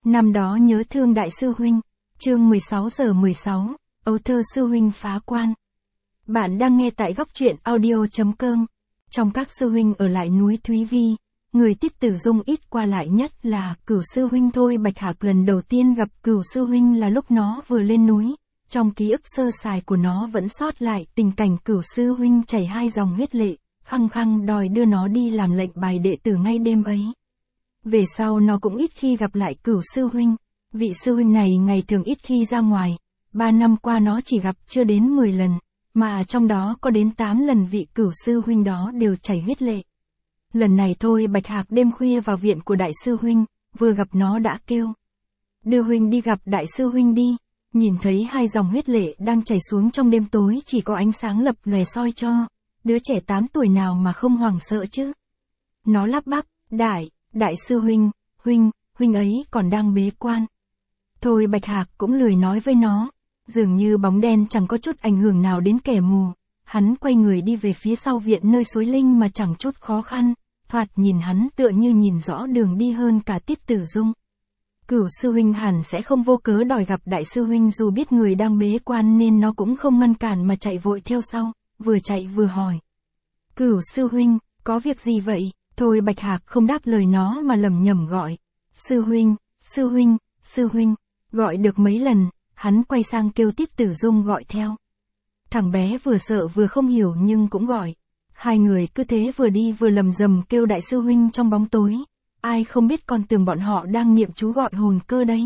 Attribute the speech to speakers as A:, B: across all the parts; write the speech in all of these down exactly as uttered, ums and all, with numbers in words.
A: Năm đó nhớ thương đại sư huynh, chương mười sáu giờ mười sáu, ấu thơ sư huynh phá quan. Bạn đang nghe tại góc truyện audio.com. Trong các sư huynh ở lại núi Thúy Vi, người Tiết Tử Dung ít qua lại nhất là Cửu sư huynh thôi. Bạch Hạc lần đầu tiên gặp Cửu sư huynh là lúc nó vừa lên núi. Trong ký ức sơ sài của nó vẫn sót lại tình cảnh Cửu sư huynh chảy hai dòng huyết lệ, khăng khăng đòi đưa nó đi làm lệnh bài đệ tử ngay đêm ấy. Về sau nó cũng ít khi gặp lại Cửu sư huynh, vị sư huynh này ngày thường ít khi ra ngoài, ba năm qua nó chỉ gặp chưa đến mười lần, mà trong đó có đến tám lần vị Cửu sư huynh đó đều chảy huyết lệ. Lần này thôi Bạch Hạc đêm khuya vào viện của đại sư huynh, vừa gặp nó đã kêu: "Đưa huynh đi gặp đại sư huynh đi." Nhìn thấy hai dòng huyết lệ đang chảy xuống trong đêm tối chỉ có ánh sáng lập lòe soi cho, đứa trẻ tám tuổi nào mà không hoảng sợ chứ. Nó lắp bắp: "Đại, đại sư huynh, huynh, huynh ấy còn đang bế quan." Thôi Bạch Hạc cũng lười nói với nó, dường như bóng đen chẳng có chút ảnh hưởng nào đến kẻ mù. Hắn quay người đi về phía sau viện nơi suối linh mà chẳng chút khó khăn, thoạt nhìn hắn tựa như nhìn rõ đường đi hơn cả Tiết Tử Dung. Cửu sư huynh hẳn sẽ không vô cớ đòi gặp đại sư huynh, dù biết người đang bế quan nên nó cũng không ngăn cản mà chạy vội theo sau, vừa chạy vừa hỏi: "Cửu sư huynh, có việc gì vậy?" Thôi Bạch Hạc không đáp lời nó mà lẩm nhẩm gọi: "Sư huynh, sư huynh, sư huynh." Gọi được mấy lần, hắn quay sang kêu Tiết Tử Dung gọi theo. Thằng bé vừa sợ vừa không hiểu nhưng cũng gọi. Hai người cứ thế vừa đi vừa lầm rầm kêu đại sư huynh trong bóng tối. Ai không biết còn tưởng bọn họ đang niệm chú gọi hồn cơ đấy.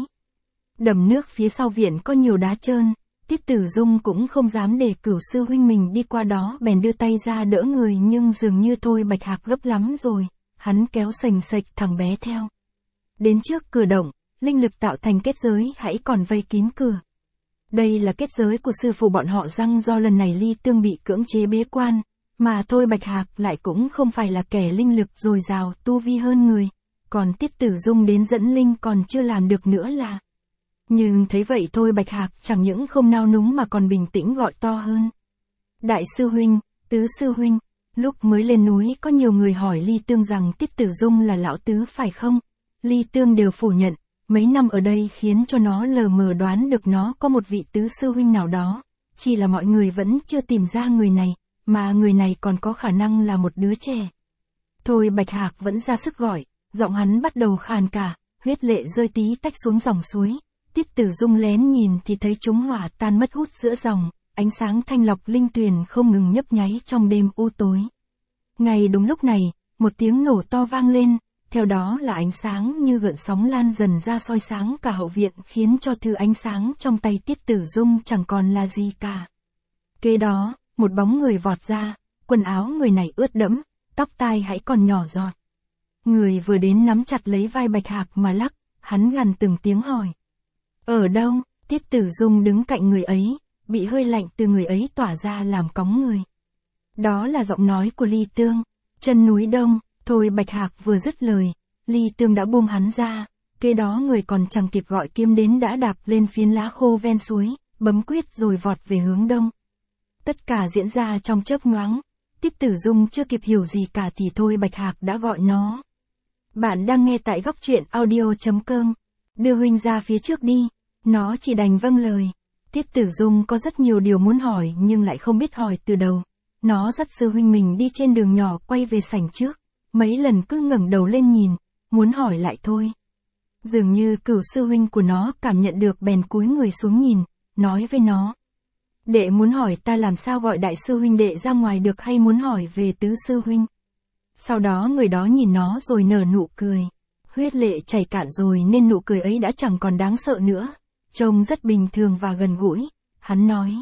A: Đầm nước phía sau viện có nhiều đá trơn, Tiết Tử Dung cũng không dám để Cửu sư huynh mình đi qua đó, bèn đưa tay ra đỡ người, nhưng dường như thôi Bạch Hạc gấp lắm rồi, hắn kéo sành sạch thằng bé theo. Đến trước cửa động, linh lực tạo thành kết giới hãy còn vây kín cửa. Đây là kết giới của sư phụ bọn họ răng, do lần này Ly Tương bị cưỡng chế bế quan, mà thôi Bạch Hạc lại cũng không phải là kẻ linh lực dồi dào, tu vi hơn người, còn Tiết Tử Dung đến dẫn linh còn chưa làm được nữa là. Nhưng thấy vậy thôi Bạch Hạc chẳng những không nao núng mà còn bình tĩnh gọi to hơn: "Đại sư huynh, tứ sư huynh." Lúc mới lên núi có nhiều người hỏi Ly Tương rằng Tiết Tử Dung là lão tứ phải không? Ly Tương đều phủ nhận. Mấy năm ở đây khiến cho nó lờ mờ đoán được nó có một vị tứ sư huynh nào đó, chỉ là mọi người vẫn chưa tìm ra người này, mà người này còn có khả năng là một đứa trẻ. Thôi Bạch Hạc vẫn ra sức gọi, giọng hắn bắt đầu khàn cả, huyết lệ rơi tí tách xuống dòng suối. Tiết Tử Dung lén nhìn thì thấy chúng hỏa tan mất hút giữa dòng, ánh sáng thanh lọc linh tuyền không ngừng nhấp nháy trong đêm u tối. Ngay đúng lúc này, một tiếng nổ to vang lên. Theo đó là ánh sáng như gợn sóng lan dần ra soi sáng cả hậu viện, khiến cho thứ ánh sáng trong tay Tiết Tử Dung chẳng còn là gì cả. Kế đó, một bóng người vọt ra, quần áo người này ướt đẫm, tóc tai hãy còn nhỏ giọt. Người vừa đến nắm chặt lấy vai Bạch Hạc mà lắc, hắn gằn từng tiếng hỏi: "Ở đâu?" Tiết Tử Dung đứng cạnh người ấy, bị hơi lạnh từ người ấy tỏa ra làm cóng người. Đó là giọng nói của Ly Tương. "Chân núi đông." Thôi Bạch Hạc vừa dứt lời, Ly Tương đã buông hắn ra, kế đó người còn chẳng kịp gọi kiếm đến đã đạp lên phiến lá khô ven suối, bấm quyết rồi vọt về hướng đông. Tất cả diễn ra trong chớp nhoáng, Tiết Tử Dung chưa kịp hiểu gì cả thì thôi Bạch Hạc đã gọi nó. Bạn đang nghe tại góc truyện audio.com. "Đưa huynh ra phía trước đi." Nó chỉ đành vâng lời. Tiết Tử Dung có rất nhiều điều muốn hỏi nhưng lại không biết hỏi từ đầu. Nó dắt sư huynh mình đi trên đường nhỏ quay về sảnh trước. Mấy lần cứ ngẩng đầu lên nhìn, muốn hỏi lại thôi. Dường như Cửu sư huynh của nó cảm nhận được bèn cúi người xuống nhìn, nói với nó: "Đệ muốn hỏi ta làm sao gọi đại sư huynh đệ ra ngoài được, hay muốn hỏi về tứ sư huynh?" Sau đó người đó nhìn nó rồi nở nụ cười. Huyết lệ chảy cạn rồi nên nụ cười ấy đã chẳng còn đáng sợ nữa, trông rất bình thường và gần gũi. Hắn nói: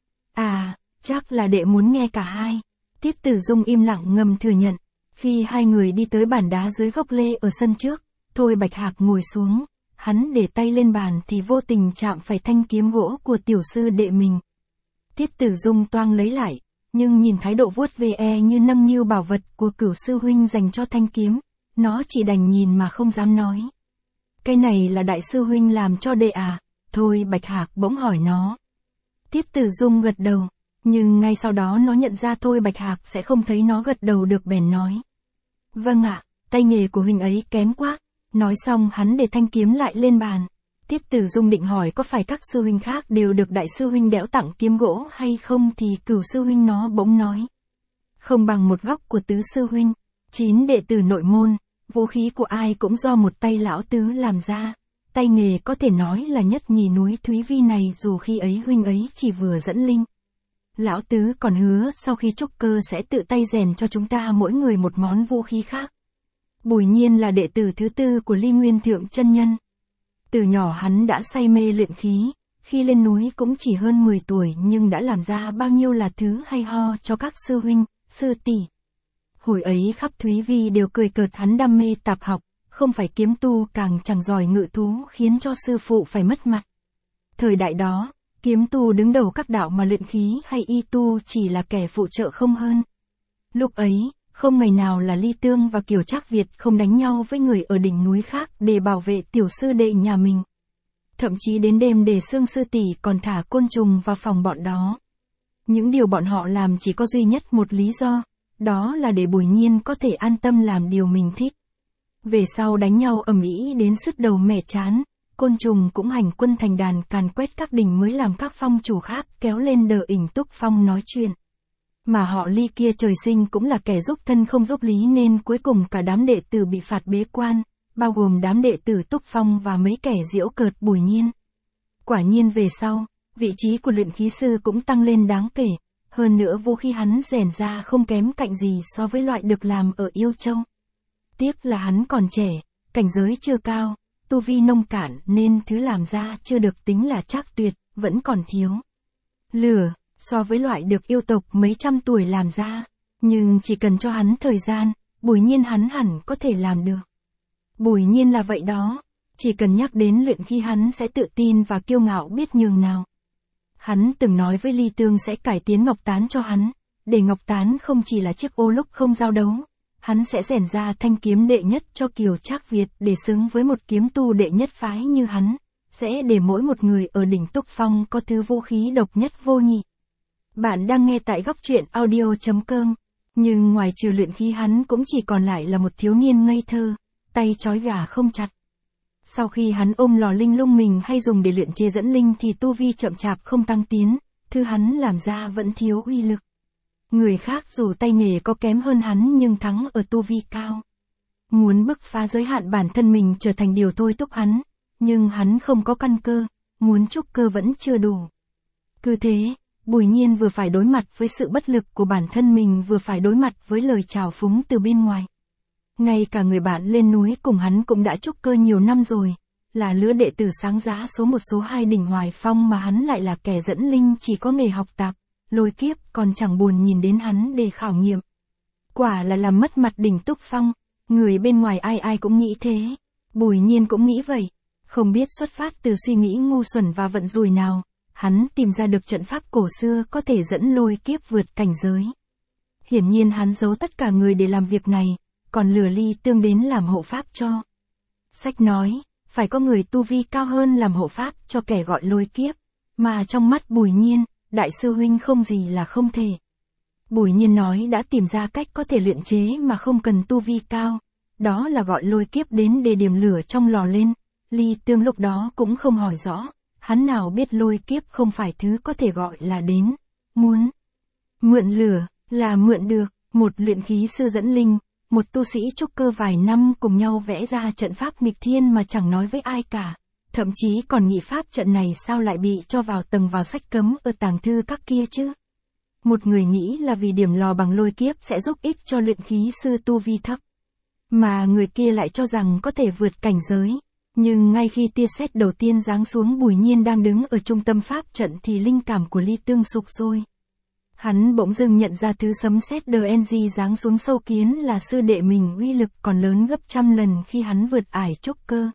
A: "À, chắc là đệ muốn nghe cả hai." Tiết Tử Dung im lặng ngầm thừa nhận. Khi hai người đi tới bàn đá dưới gốc lê ở sân trước, thôi Bạch Hạc ngồi xuống, hắn để tay lên bàn thì vô tình chạm phải thanh kiếm gỗ của tiểu sư đệ mình. Tiết Tử Dung toang lấy lại, nhưng nhìn thái độ vuốt ve e như nâng niu bảo vật của Cửu sư huynh dành cho thanh kiếm, nó chỉ đành nhìn mà không dám nói. "Cái này là đại sư huynh làm cho đệ à?" Thôi Bạch Hạc bỗng hỏi nó. Tiết Tử Dung gật đầu. Nhưng ngay sau đó nó nhận ra thôi Bạch Hạc sẽ không thấy nó gật đầu được bèn nói: "Vâng ạ, tay nghề của huynh ấy kém quá, Nói xong hắn để thanh kiếm lại lên bàn. Tiết Tử Dung định hỏi có phải các sư huynh khác đều được đại sư huynh đẽo tặng kiếm gỗ hay không thì Cửu sư huynh nó bỗng nói. Không bằng một góc của tứ sư huynh, chín đệ tử nội môn, vũ khí của ai cũng do một tay lão tứ làm ra. Tay nghề có thể nói là nhất nhì núi Thúy Vi này dù khi ấy huynh ấy chỉ vừa dẫn linh. Lão tứ còn hứa sau khi trúc cơ sẽ tự tay rèn cho chúng ta mỗi người một món vũ khí khác. Bùi Nhiên là đệ tử thứ tư của Ly Nguyên Thượng chân nhân. Từ nhỏ hắn đã say mê luyện khí, khi lên núi cũng chỉ hơn mười tuổi nhưng đã làm ra bao nhiêu là thứ hay ho cho các sư huynh, sư tỷ. Hồi ấy khắp Thúy Vi đều cười cợt hắn đam mê tạp học, không phải kiếm tu càng chẳng giỏi ngự thú khiến cho sư phụ phải mất mặt. Thời đại đó, kiếm tu đứng đầu các đạo mà luyện khí hay y tu chỉ là kẻ phụ trợ không hơn. Lúc ấy, không ngày nào là Ly Tương và Kiều Trác Việt không đánh nhau với người ở đỉnh núi khác để bảo vệ tiểu sư đệ nhà mình. Thậm chí đến đêm Đề Xương sư tỷ còn thả côn trùng vào phòng bọn đó. Những điều bọn họ làm chỉ có duy nhất một lý do, đó là để Bùi Nhiên có thể an tâm làm điều mình thích. Về sau đánh nhau ầm ĩ đến sứt đầu mẻ chán, côn trùng cũng hành quân thành đàn càn quét các đỉnh mới làm các phong chủ khác kéo lên đờ ỉnh túc phong nói chuyện. Mà họ Ly kia trời sinh cũng là kẻ giúp thân không giúp lý nên cuối cùng cả đám đệ tử bị phạt bế quan, bao gồm đám đệ tử Túc Phong và mấy kẻ giễu cợt Bùi Nhiên. Quả nhiên về sau, vị trí của luyện khí sư cũng tăng lên đáng kể, hơn nữa vũ khí hắn rèn ra không kém cạnh gì so với loại được làm ở Yêu Châu. Tiếc là hắn còn trẻ, cảnh giới chưa cao, tu vi nông cạn nên thứ làm ra chưa được tính là trác tuyệt, vẫn còn thiếu. Lửa, so với loại được yêu tộc mấy trăm tuổi làm ra, nhưng chỉ cần cho hắn thời gian, Bùi Nhiên hắn hẳn có thể làm được. Bùi Nhiên là vậy đó, chỉ cần nhắc đến luyện khí hắn sẽ tự tin và kiêu ngạo biết nhường nào. Hắn từng nói với Ly Tương sẽ cải tiến Ngọc Tán cho hắn, để Ngọc Tán không chỉ là chiếc ô lúc không giao đấu, hắn sẽ rèn ra thanh kiếm đệ nhất cho Kiều Trác Việt để xứng với một kiếm tu đệ nhất phái như hắn, sẽ để mỗi một người ở đỉnh Túc Phong có thứ vũ khí độc nhất vô nhị. Bạn đang nghe tại góc truyện audio chấm com, nhưng ngoài trừ luyện khí hắn cũng chỉ còn lại là một thiếu niên ngây thơ, tay trói gà không chặt. Sau khi hắn ôm lò linh lung mình hay dùng để luyện chế dẫn linh thì tu vi chậm chạp không tăng tiến, thứ hắn làm ra vẫn thiếu uy lực. Người khác dù tay nghề có kém hơn hắn nhưng thắng ở tu vi cao. Muốn bứt phá giới hạn bản thân mình trở thành điều thôi thúc hắn, nhưng hắn không có căn cơ, muốn trúc cơ vẫn chưa đủ. Cứ thế, Bùi Nhiên vừa phải đối mặt với sự bất lực của bản thân mình vừa phải đối mặt với lời trào phúng từ bên ngoài. Ngay cả người bạn lên núi cùng hắn cũng đã trúc cơ nhiều năm rồi, là lứa đệ tử sáng giá số một số hai đỉnh Hoài Phong mà hắn lại là kẻ dẫn linh chỉ có nghề học tạp, lôi kiếp còn chẳng buồn nhìn đến hắn để khảo nghiệm. Quả là làm mất mặt đỉnh Túc Phong, người bên ngoài ai ai cũng nghĩ thế, Bùi Nhiên cũng nghĩ vậy, không biết xuất phát từ suy nghĩ ngu xuẩn và vận rủi nào. Hắn tìm ra được trận pháp cổ xưa có thể dẫn lôi kiếp vượt cảnh giới. Hiển nhiên hắn giấu tất cả người để làm việc này, còn lừa Ly Tương đến làm hộ pháp cho. Sách nói, phải có người tu vi cao hơn làm hộ pháp cho kẻ gọi lôi kiếp, mà trong mắt Bùi Nhiên, đại sư huynh không gì là không thể. Bùi Nhiên nói đã tìm ra cách có thể luyện chế mà không cần tu vi cao, đó là gọi lôi kiếp đến để điểm lửa trong lò lên. Ly Tương lúc đó cũng không hỏi rõ. Hắn nào biết lôi kiếp không phải thứ có thể gọi là đến, muốn. Mượn lửa, là mượn được, một luyện khí sư dẫn linh, một tu sĩ trúc cơ vài năm cùng nhau vẽ ra trận pháp nghịch thiên mà chẳng nói với ai cả, thậm chí còn nghĩ pháp trận này sao lại bị cho vào tầng vào sách cấm ở tàng thư các kia chứ. Một người nghĩ là vì điểm lò bằng lôi kiếp sẽ giúp ích cho luyện khí sư tu vi thấp, mà người kia lại cho rằng có thể vượt cảnh giới. Nhưng ngay khi tia sét đầu tiên giáng xuống Bùi Nhiên đang đứng ở trung tâm pháp trận thì linh cảm của Ly Tương sụp sôi. Hắn bỗng dưng nhận ra thứ sấm sét đê en giê giáng xuống sâu kiến là sư đệ mình uy lực còn lớn gấp trăm lần khi hắn vượt ải trúc cơ.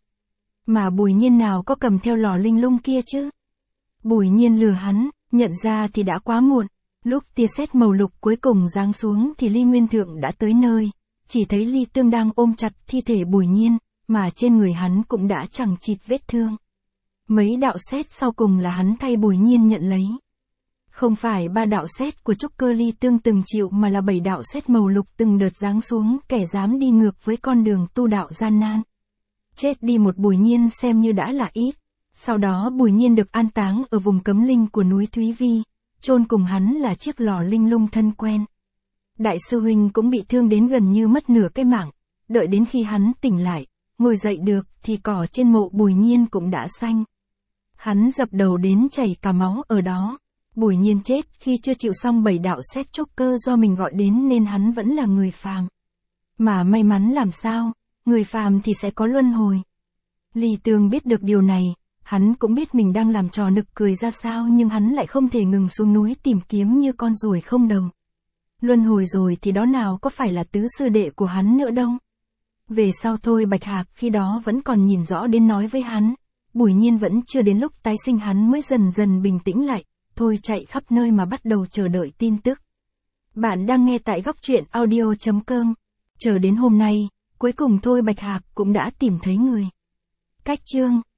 A: Mà Bùi Nhiên nào có cầm theo lò linh lung kia chứ? Bùi Nhiên lừa hắn, nhận ra thì đã quá muộn. Lúc tia sét màu lục cuối cùng giáng xuống thì Ly Nguyên Thượng đã tới nơi, chỉ thấy Ly Tương đang ôm chặt thi thể Bùi Nhiên, mà trên người hắn cũng đã chẳng chịt vết thương. Mấy đạo sét sau cùng là hắn thay Bùi Nhiên nhận lấy. Không phải ba đạo sét của trúc cơ Ly Tương từng chịu mà là bảy đạo sét màu lục từng đợt giáng xuống, kẻ dám đi ngược với con đường tu đạo gian nan. Chết đi một Bùi Nhiên xem như đã là ít. Sau đó Bùi Nhiên được an táng ở vùng cấm linh của núi Thúy Vi, chôn cùng hắn là chiếc lò linh lung thân quen. Đại sư huynh cũng bị thương đến gần như mất nửa cái mạng, đợi đến khi hắn tỉnh lại, ngồi dậy được thì cỏ trên mộ Bùi Nhiên cũng đã xanh. Hắn dập đầu đến chảy cả máu ở đó. Bùi Nhiên chết khi chưa chịu xong bảy đạo xét chốc cơ do mình gọi đến nên hắn vẫn là người phàm. Mà may mắn làm sao, người phàm thì sẽ có luân hồi. Lý Tường biết được điều này, hắn cũng biết mình đang làm trò nực cười ra sao nhưng hắn lại không thể ngừng xuống núi tìm kiếm như con ruồi không đầu. Luân hồi rồi thì đó nào có phải là tứ sư đệ của hắn nữa đâu. Về sau thôi Bạch Hạc khi đó vẫn còn nhìn rõ đến nói với hắn, Bùi Nhiên vẫn chưa đến lúc tái sinh hắn mới dần dần bình tĩnh lại, thôi chạy khắp nơi mà bắt đầu chờ đợi tin tức. Bạn đang nghe tại góc truyện audio chấm com. Chờ đến hôm nay, cuối cùng thôi Bạch Hạc cũng đã tìm thấy người. Cách chương